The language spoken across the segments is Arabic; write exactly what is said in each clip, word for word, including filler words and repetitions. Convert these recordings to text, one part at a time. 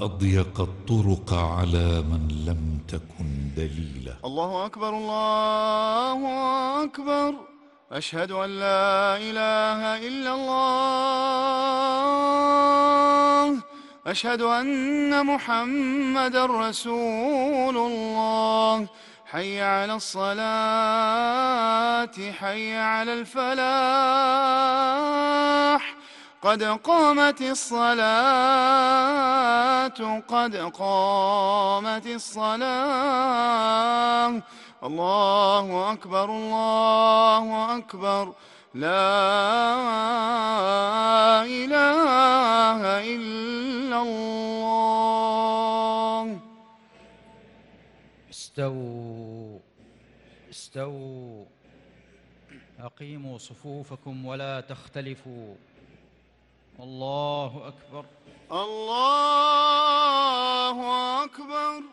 أضيق الطرق على من لم تكن دليله. الله أكبر الله أكبر، أشهد أن لا إله إلا الله، أشهد أن محمدًا رسول الله. حي على الصلاة، حي على الفلاح، قد قامت الصلاة، قد قامت الصلاة. الله أكبر الله أكبر، لا إله إلا الله. استووا استووا، أقيموا صفوفكم ولا تختلفوا. الله أكبر الله أكبر.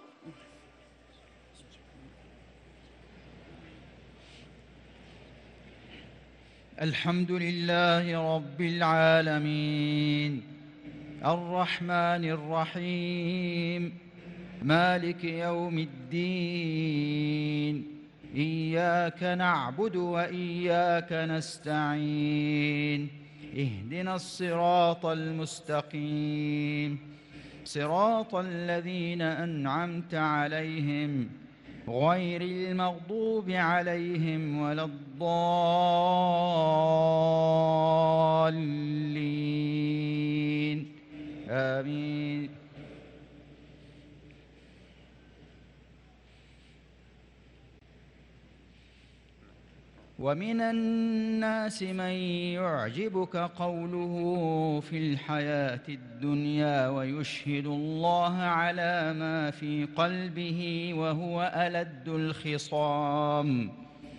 الحمد لله رب العالمين، الرحمن الرحيم، مالك يوم الدين. إياك نعبد وإياك نستعين، اهدنا الصراط المستقيم، صراط الذين أنعمت عليهم غير المغضوب عليهم ولا الضالين. آمين. ومن الناس من يعجبك قوله في الحياة الدنيا ويشهد الله على ما في قلبه وهو ألد الخصام.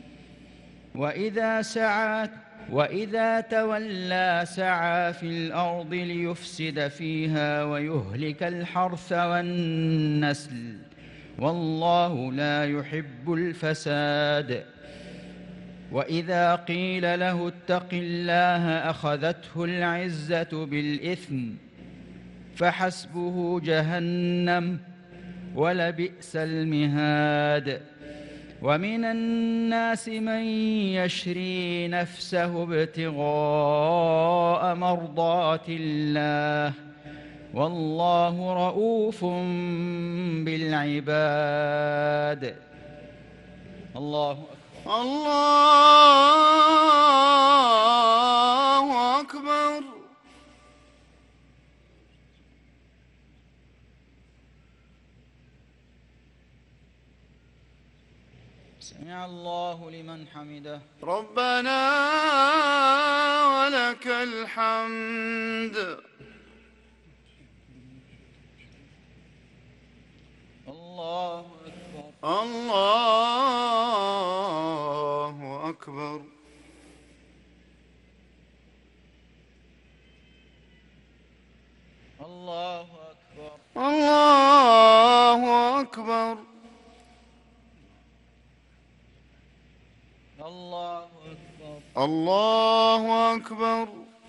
وإذا سعى وإذا تولى سعى في الأرض ليفسد فيها ويهلك الحرث والنسل، والله لا يحب الفساد. وإذا قيل له اتق الله أخذته العزة بالإثم، فحسبه جهنم ولبئس المهاد. ومن الناس من يشري نفسه ابتغاء مرضات الله، والله رؤوف بالعباد. الله أكبر. الله أكبر. سمع الله لمن حمده. ربنا ولك الحمد. الله أكبر. الله أكبر. الله أكبر. الله أكبر. الله أكبر. الله أكبر.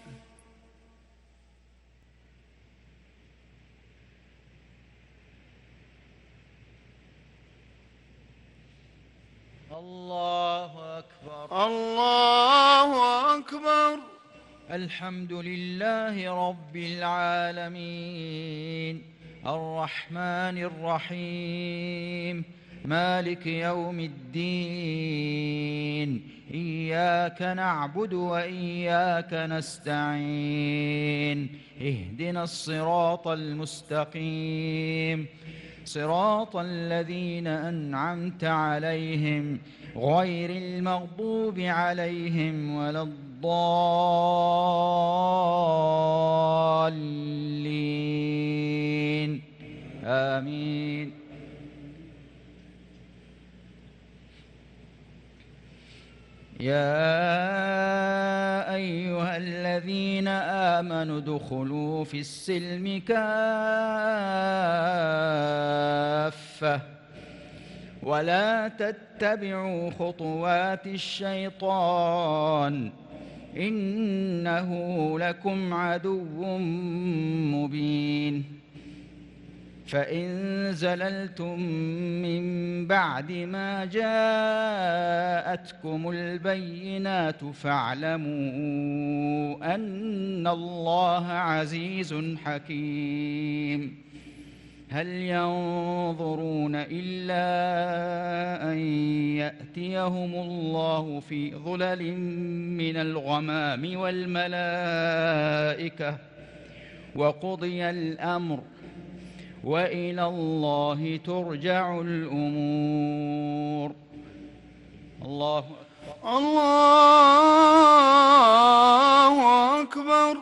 الله أكبر. الله أكبر. الحمد لله رب العالمين، الرحمن الرحيم، مالك يوم الدين. إياك نعبد وإياك نستعين، اهدنا الصراط المستقيم، صراط الذين أنعمت عليهم غير المغضوب عليهم ولا الضالين. آمين. يا أيها الذين آمنوا ادخلوا في السلم كافة ولا تتبعوا خطوات الشيطان، إنه لكم عدو مبين. فإن زللتم من بعد ما جاءتكم البينات فاعلموا أن الله عزيز حكيم. هل ينظرون إلا أن يأتيهم الله في ظلل من الغمام والملائكة وقضي الأمر وإلى الله ترجع الأمور. الله أكبر. الله أكبر.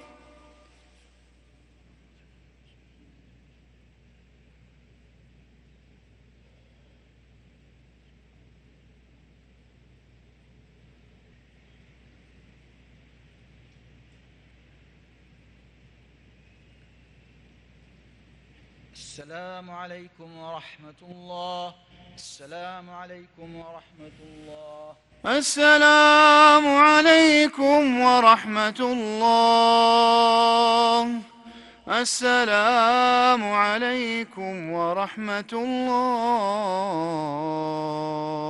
السلام عليكم ورحمة الله. السلام عليكم ورحمة الله. السلام عليكم ورحمة الله. السلام عليكم ورحمة الله.